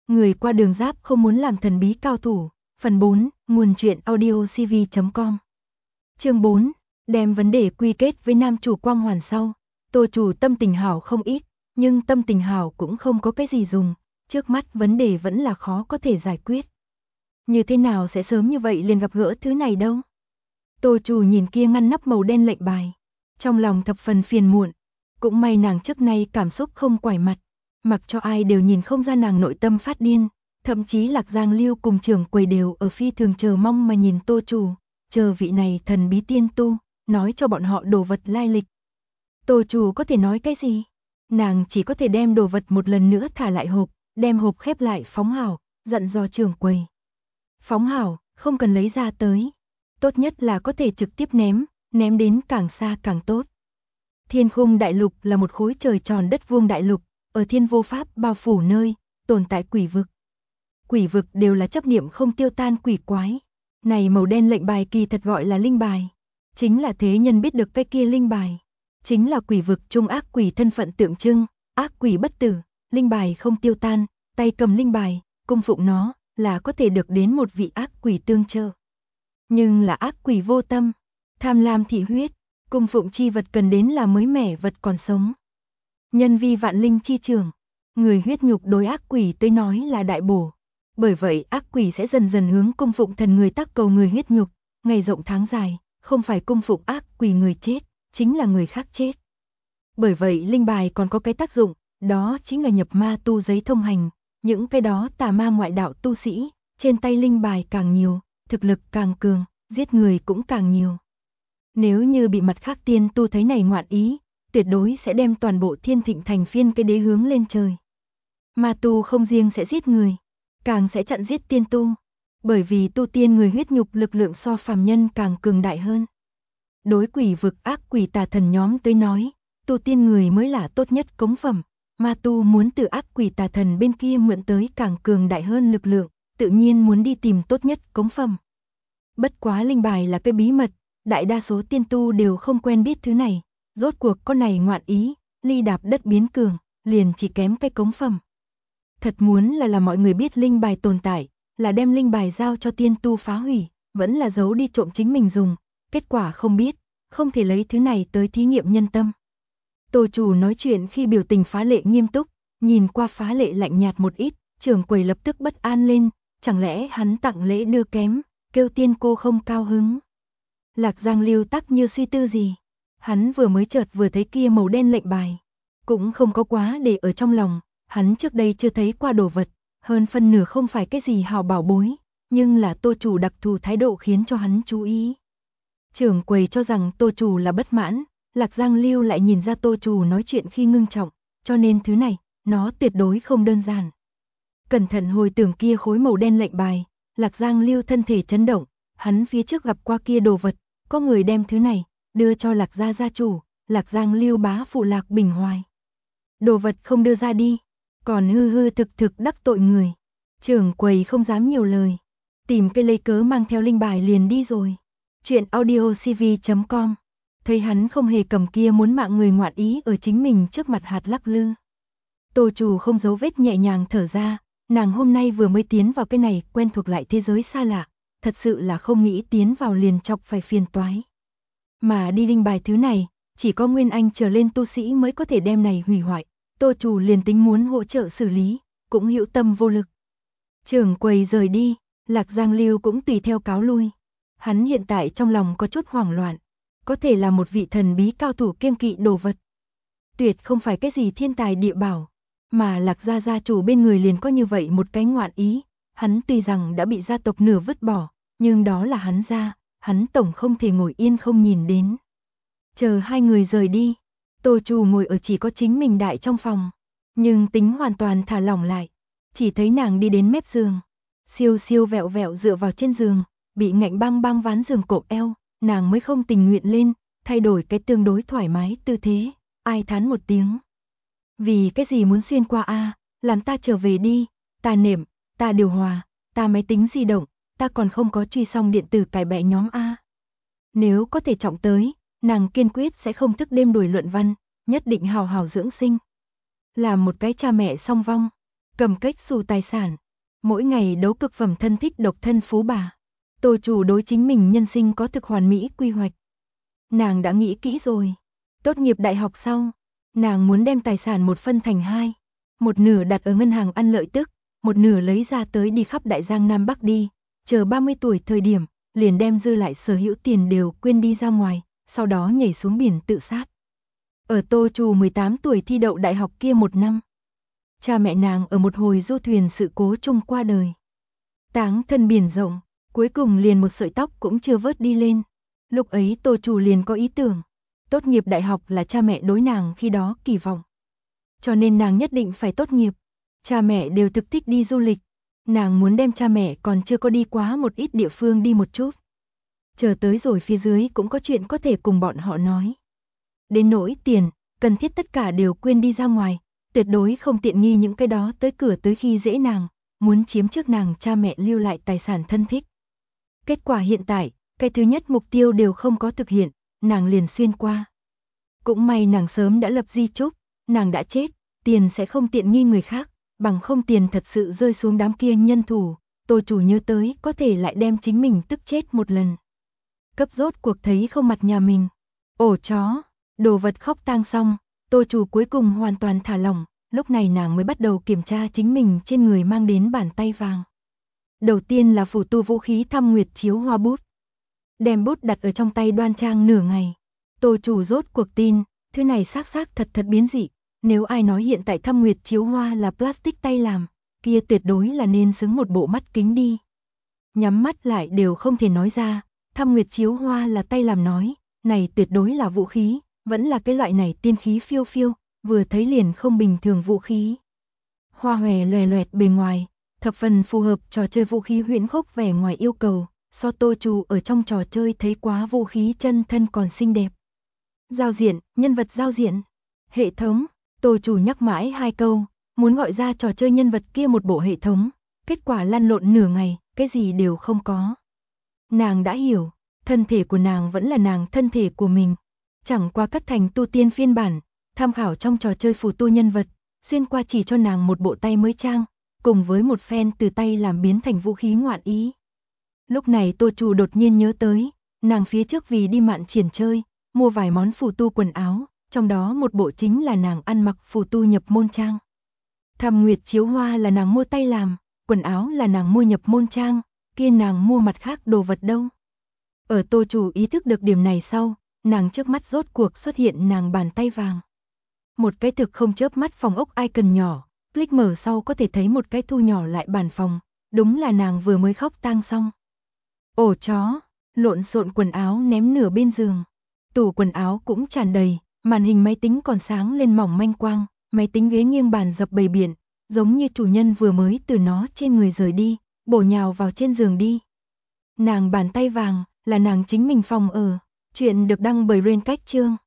Người qua đường giáp không muốn làm thần bí cao thủ. Phần 4, nguồn truyện audiocv.com. Chương 4, đem vấn đề quy kết với nam chủ Quang Hoàn sau. Tô chủ tâm tình hảo không ít, nhưng tâm tình hảo cũng không có cái gì dùng, trước mắt vấn đề vẫn là khó có thể giải quyết. Như thế nào sẽ sớm như vậy liền gặp gỡ thứ này đâu? Tô chủ nhìn kia ngăn nắp màu đen lệnh bài, trong lòng thập phần phiền muộn, cũng may nàng trước nay cảm xúc không quải mặt, mặc cho ai đều nhìn không ra nàng nội tâm phát điên, thậm chí Lạc Giang Lưu cùng trưởng quầy đều ở phi thường chờ mong mà nhìn Tô chủ, chờ vị này thần bí tiên tu, nói cho bọn họ đồ vật lai lịch. Tô chủ có thể nói cái gì? Nàng chỉ có thể đem đồ vật một lần nữa thả lại hộp, đem hộp khép lại phóng hảo, dặn dò trưởng quầy. Phóng hảo, không cần lấy ra tới. Tốt nhất là có thể trực tiếp ném đến càng xa càng tốt. Thiên Khung đại lục là một khối trời tròn đất vuông đại lục, ở thiên vô pháp bao phủ nơi, tồn tại quỷ vực. Quỷ vực đều là chấp niệm không tiêu tan quỷ quái. Này màu đen lệnh bài kỳ thật gọi là linh bài. Chính là thế nhân biết được cái kia linh bài. Chính là quỷ vực trung ác quỷ thân phận tượng trưng, ác quỷ bất tử, linh bài không tiêu tan, tay cầm linh bài, cung phụng nó, là có thể được đến một vị ác quỷ tương trợ. Nhưng là ác quỷ vô tâm, tham lam thị huyết, cung phụng chi vật cần đến là mới mẻ vật còn sống. Nhân vi vạn linh chi trưởng, người huyết nhục đối ác quỷ tới nói là đại bổ. Bởi vậy ác quỷ sẽ dần dần hướng cung phụng thần người tác cầu người huyết nhục, ngày rộng tháng dài, không phải cung phụng ác quỷ người chết, chính là người khác chết. Bởi vậy linh bài còn có cái tác dụng, đó chính là nhập ma tu giấy thông hành, những cái đó tà ma ngoại đạo tu sĩ, trên tay linh bài càng nhiều, thực lực càng cường, giết người cũng càng nhiều. Nếu như bị mặt khác tiên tu thấy này ngoạn ý, tuyệt đối sẽ đem toàn bộ Thiên Thịnh thành phiên cái đế hướng lên trời. Ma tu không riêng sẽ giết người, càng sẽ chặn giết tiên tu, bởi vì tu tiên người huyết nhục lực lượng so phàm nhân càng cường đại hơn. Đối quỷ vực ác quỷ tà thần nhóm tới nói, tu tiên người mới là tốt nhất cống phẩm, ma tu muốn từ ác quỷ tà thần bên kia mượn tới càng cường đại hơn lực lượng, tự nhiên muốn đi tìm tốt nhất cống phẩm. Bất quá linh bài là cái bí mật, đại đa số tiên tu đều không quen biết thứ này, rốt cuộc con này ngoạn ý, ly đạp đất biến cường, liền chỉ kém cái cống phẩm. Thật muốn là mọi người biết linh bài tồn tại, là đem linh bài giao cho tiên tu phá hủy, vẫn là giấu đi trộm chính mình dùng, kết quả không biết, không thể lấy thứ này tới thí nghiệm nhân tâm. Tô chủ nói chuyện khi biểu tình phá lệ nghiêm túc, nhìn qua phá lệ lạnh nhạt một ít, trưởng quầy lập tức bất an lên, chẳng lẽ hắn tặng lễ đưa kém, kêu tiên cô không cao hứng. Lạc Giang Lưu tắc như suy tư gì, hắn vừa mới chợt vừa thấy kia màu đen lệnh bài, cũng không có quá để ở trong lòng, hắn trước đây chưa thấy qua đồ vật, hơn phân nửa không phải cái gì hào bảo bối, nhưng là tô chủ đặc thù thái độ khiến cho hắn chú ý. Trưởng quầy cho rằng tô chủ là bất mãn, Lạc Giang Lưu lại nhìn ra tô chủ nói chuyện khi ngưng trọng, cho nên thứ này, nó tuyệt đối không đơn giản. Cẩn thận hồi tưởng kia khối màu đen lệnh bài, Lạc Giang Lưu thân thể chấn động, hắn phía trước gặp qua kia đồ vật, có người đem thứ này, đưa cho Lạc gia gia chủ, Lạc Giang Lưu bá phụ Lạc Bình Hoài. Đồ vật không đưa ra đi, còn hư hư thực thực đắc tội người. Trưởng quầy không dám nhiều lời, tìm cây lấy cớ mang theo linh bài liền đi rồi. Chuyện audiocv.com. Thấy hắn không hề cầm kia muốn mạng người ngoạn ý ở chính mình trước mặt hạt lắc lư. Tô chủ không giấu vết nhẹ nhàng thở ra, nàng hôm nay vừa mới tiến vào cái này quen thuộc lại thế giới xa lạ, thật sự là không nghĩ tiến vào liền chọc phải phiền toái. Mà đi linh bài thứ này, chỉ có Nguyên Anh trở lên tu sĩ mới có thể đem này hủy hoại, tô chủ liền tính muốn hỗ trợ xử lý, cũng hữu tâm vô lực. Trưởng quầy rời đi, Lạc Giang Lưu cũng tùy theo cáo lui. Hắn hiện tại trong lòng có chút hoảng loạn, có thể là một vị thần bí cao thủ kiêng kỵ đồ vật. Tuyệt không phải cái gì thiên tài địa bảo, mà Lạc gia gia chủ bên người liền có như vậy một cái ngoạn ý, hắn tuy rằng đã bị gia tộc nửa vứt bỏ, nhưng đó là hắn gia, hắn tổng không thể ngồi yên không nhìn đến. Chờ hai người rời đi, Tô chủ ngồi ở chỉ có chính mình đại trong phòng, nhưng tính hoàn toàn thả lỏng lại, chỉ thấy nàng đi đến mép giường, siêu siêu vẹo vẹo dựa vào trên giường, bị ngạnh băng băng ván giường cộp eo, nàng mới không tình nguyện lên, thay đổi cái tương đối thoải mái tư thế, ai thán một tiếng. Vì cái gì muốn xuyên qua a, làm ta trở về đi, ta nệm, ta điều hòa, ta máy tính di động, ta còn không có truy xong điện tử cài bẹ nhóm a. Nếu có thể trọng tới, nàng kiên quyết sẽ không thức đêm đuổi luận văn, nhất định hào hào dưỡng sinh. Là một cái cha mẹ song vong, cầm cách xù tài sản, mỗi ngày đấu cực phẩm thân thích độc thân phú bà. Tô chủ đối chính mình nhân sinh có thực hoàn mỹ quy hoạch. Nàng đã nghĩ kỹ rồi. Tốt nghiệp đại học sau, nàng muốn đem tài sản một phân thành hai. Một nửa đặt ở ngân hàng ăn lợi tức, một nửa lấy ra tới đi khắp Đại Giang Nam Bắc đi. Chờ 30 tuổi thời điểm, liền đem dư lại sở hữu tiền đều quên đi ra ngoài, sau đó nhảy xuống biển tự sát. Ở Tô Trù 18 tuổi thi đậu đại học kia một năm, cha mẹ nàng ở một hồi du thuyền sự cố chung qua đời. Táng thân biển rộng, cuối cùng liền một sợi tóc cũng chưa vớt đi lên. Lúc ấy Tô Trù liền có ý tưởng, tốt nghiệp đại học là cha mẹ đối nàng khi đó kỳ vọng. Cho nên nàng nhất định phải tốt nghiệp. Cha mẹ đều thực thích đi du lịch, nàng muốn đem cha mẹ còn chưa có đi quá một ít địa phương đi một chút. Chờ tới rồi phía dưới cũng có chuyện có thể cùng bọn họ nói. Đến nỗi tiền, cần thiết tất cả đều quên đi ra ngoài, tuyệt đối không tiện nghi những cái đó tới cửa tới khi dễ nàng, muốn chiếm trước nàng cha mẹ lưu lại tài sản thân thích. Kết quả hiện tại, cái thứ nhất mục tiêu đều không có thực hiện, nàng liền xuyên qua. Cũng may nàng sớm đã lập di chúc, nàng đã chết, tiền sẽ không tiện nghi người khác, bằng không tiền thật sự rơi xuống đám kia nhân thủ, Tô Chủ nhớ tới có thể lại đem chính mình tức chết một lần. Cấp rốt cuộc thấy không mặt nhà mình, ổ chó, đồ vật khóc tang xong, Tô Chủ cuối cùng hoàn toàn thả lỏng, lúc này nàng mới bắt đầu kiểm tra chính mình trên người mang đến bàn tay vàng. Đầu tiên là phù tu vũ khí thăm nguyệt chiếu hoa bút. Đem bút đặt ở trong tay đoan trang nửa ngày. Tô Chủ rốt cuộc tin, thứ này xác thật biến dị. Nếu ai nói hiện tại thăm nguyệt chiếu hoa là plastic tay làm, kia tuyệt đối là nên xứng một bộ mắt kính đi. Nhắm mắt lại đều không thể nói ra, thăm nguyệt chiếu hoa là tay làm nói, này tuyệt đối là vũ khí, vẫn là cái loại này tiên khí phiêu phiêu, vừa thấy liền không bình thường vũ khí. Hoa hòe loè loẹt bề ngoài, thập phần phù hợp trò chơi vũ khí huyễn khốc vẻ ngoài yêu cầu, so Tô Chủ ở trong trò chơi thấy quá vũ khí chân thân còn xinh đẹp. Giao diện, nhân vật giao diện, hệ thống, Tô Chủ nhắc mãi hai câu, muốn gọi ra trò chơi nhân vật kia một bộ hệ thống, kết quả lăn lộn nửa ngày, cái gì đều không có. Nàng đã hiểu, thân thể của nàng vẫn là nàng thân thể của mình, chẳng qua cắt thành tu tiên phiên bản, tham khảo trong trò chơi phù tu nhân vật, xuyên qua chỉ cho nàng một bộ tay mới trang, cùng với một phen từ tay làm biến thành vũ khí ngoạn ý. Lúc này Tô Chủ đột nhiên nhớ tới, nàng phía trước vì đi mạn triển chơi, mua vài món phù tu quần áo, trong đó một bộ chính là nàng ăn mặc phù tu nhập môn trang. Thăm nguyệt chiếu hoa là nàng mua tay làm, quần áo là nàng mua nhập môn trang, kia nàng mua mặt khác đồ vật đâu. Ở Tô Chủ ý thức được điểm này sau, nàng trước mắt rốt cuộc xuất hiện nàng bàn tay vàng. Một cái thực không chớp mắt phòng ốc icon nhỏ, click mở sau có thể thấy một cái thu nhỏ lại bàn phòng, đúng là nàng vừa mới khóc tang xong. Ổ chó, lộn xộn quần áo ném nửa bên giường, tủ quần áo cũng tràn đầy, màn hình máy tính còn sáng lên mỏng manh quang, máy tính ghế nghiêng bàn dập bầy biển, giống như chủ nhân vừa mới từ nó trên người rời đi, bổ nhào vào trên giường đi. Nàng bàn tay vàng, là nàng chính mình phòng ở, chuyện được đăng bởi Rain Cách Chương.